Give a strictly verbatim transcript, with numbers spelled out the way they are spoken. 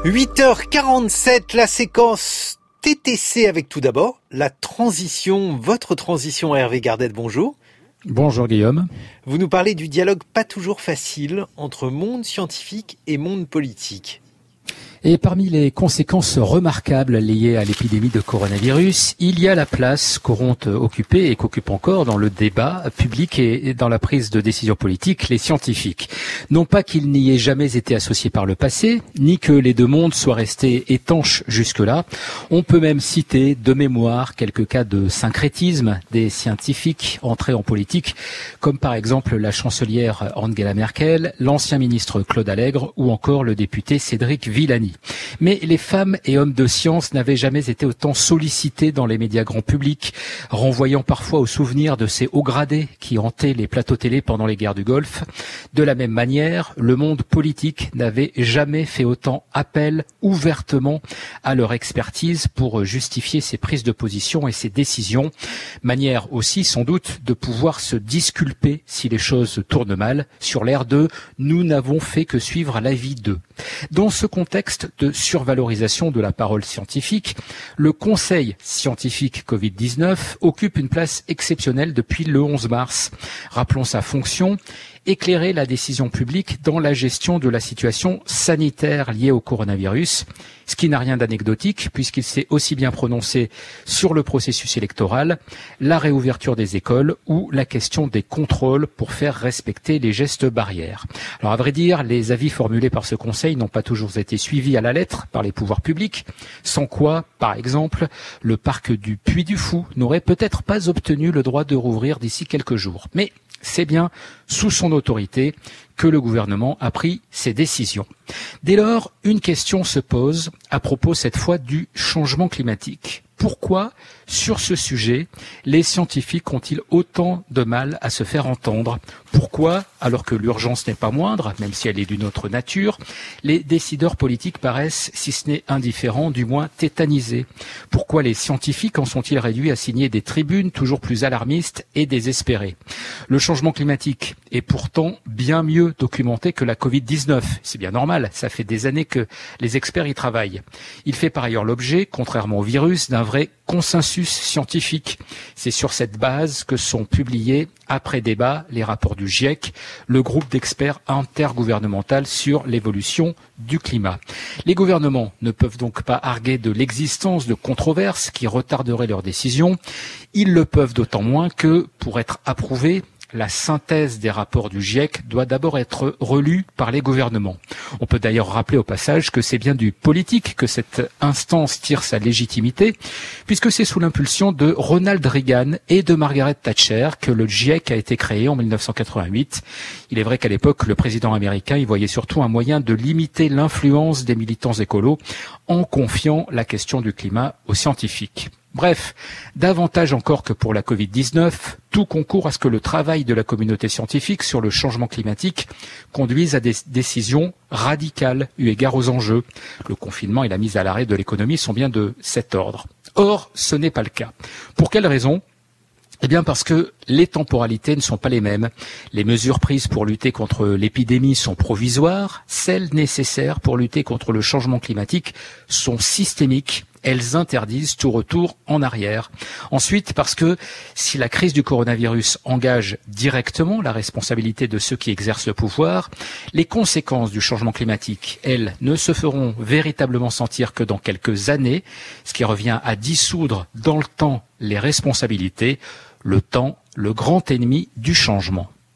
huit heures quarante-sept, la séquence T T C avec tout d'abord la transition, votre transition Hervé Gardette, bonjour. Bonjour Guillaume. Vous nous parlez du dialogue pas toujours facile entre monde scientifique et monde politique. Et parmi les conséquences remarquables liées à l'épidémie de coronavirus, il y a la place qu'auront occupé et qu'occupent encore dans le débat public et dans la prise de décision politique les scientifiques. Non pas qu'ils n'y aient jamais été associés par le passé, ni que les deux mondes soient restés étanches jusque-là. On peut même citer de mémoire quelques cas de syncrétisme des scientifiques entrés en politique, comme par exemple la chancelière Angela Merkel, l'ancien ministre Claude Allègre ou encore le député Cédric Villani. Mais les femmes et hommes de science n'avaient jamais été autant sollicités dans les médias grand public, renvoyant parfois au souvenir de ces hauts gradés qui hantaient les plateaux télé pendant les guerres du Golfe. De la même manière, le monde politique n'avait jamais fait autant appel ouvertement à leur expertise pour justifier ses prises de position et ses décisions. Manière aussi, sans doute, de pouvoir se disculper si les choses tournent mal, sur l'air de « nous n'avons fait que suivre l'avis d'eux ». Dans ce contexte de survalorisation de la parole scientifique, le Conseil scientifique covid dix-neuf occupe une place exceptionnelle depuis le onze mars. Rappelons sa fonction, éclairer la décision publique dans la gestion de la situation sanitaire liée au coronavirus, ce qui n'a rien d'anecdotique puisqu'il s'est aussi bien prononcé sur le processus électoral, la réouverture des écoles ou la question des contrôles pour faire respecter les gestes barrières. Alors à vrai dire, les avis formulés par ce Conseil n'ont pas toujours été suivis à la lettre par les pouvoirs publics, sans quoi, par exemple, le parc du Puy du Fou n'aurait peut-être pas obtenu le droit de rouvrir d'ici quelques jours. Mais c'est bien sous son autorité que le gouvernement a pris ses décisions. Dès lors, une question se pose à propos cette fois du changement climatique. Pourquoi, sur ce sujet, les scientifiques ont-ils autant de mal à se faire entendre? Pourquoi, alors que l'urgence n'est pas moindre, même si elle est d'une autre nature, les décideurs politiques paraissent, si ce n'est indifférents, du moins tétanisés? Pourquoi les scientifiques en sont-ils réduits à signer des tribunes toujours plus alarmistes et désespérées? Le changement climatique est pourtant bien mieux documenté que la covid dix-neuf. C'est bien normal, ça fait des années que les experts y travaillent. Il fait par ailleurs l'objet, contrairement au virus, d'un vrai consensus scientifique. C'est sur cette base que sont publiés, après débat, les rapports du GIEC, le groupe d'experts intergouvernemental sur l'évolution du climat. Les gouvernements ne peuvent donc pas arguer de l'existence de controverses qui retarderaient leurs décisions. Ils le peuvent d'autant moins que, pour être approuvés, la synthèse des rapports du GIEC doit d'abord être relue par les gouvernements. On peut d'ailleurs rappeler au passage que c'est bien du politique que cette instance tire sa légitimité, puisque c'est sous l'impulsion de Ronald Reagan et de Margaret Thatcher que le GIEC a été créé en mille neuf cent quatre-vingt-huit. Il est vrai qu'à l'époque, le président américain y voyait surtout un moyen de limiter l'influence des militants écolos en confiant la question du climat aux scientifiques. Bref, davantage encore que pour la covid dix-neuf, tout concourt à ce que le travail de la communauté scientifique sur le changement climatique conduise à des décisions radicales eu égard aux enjeux. Le confinement et la mise à l'arrêt de l'économie sont bien de cet ordre. Or, ce n'est pas le cas. Pour quelle raison ? Eh bien parce que les temporalités ne sont pas les mêmes. Les mesures prises pour lutter contre l'épidémie sont provisoires, celles nécessaires pour lutter contre le changement climatique sont systémiques. Elles interdisent tout retour en arrière. Ensuite, parce que si la crise du coronavirus engage directement la responsabilité de ceux qui exercent le pouvoir, les conséquences du changement climatique, elles, ne se feront véritablement sentir que dans quelques années, ce qui revient à dissoudre dans le temps les responsabilités, le temps, le grand ennemi du changement.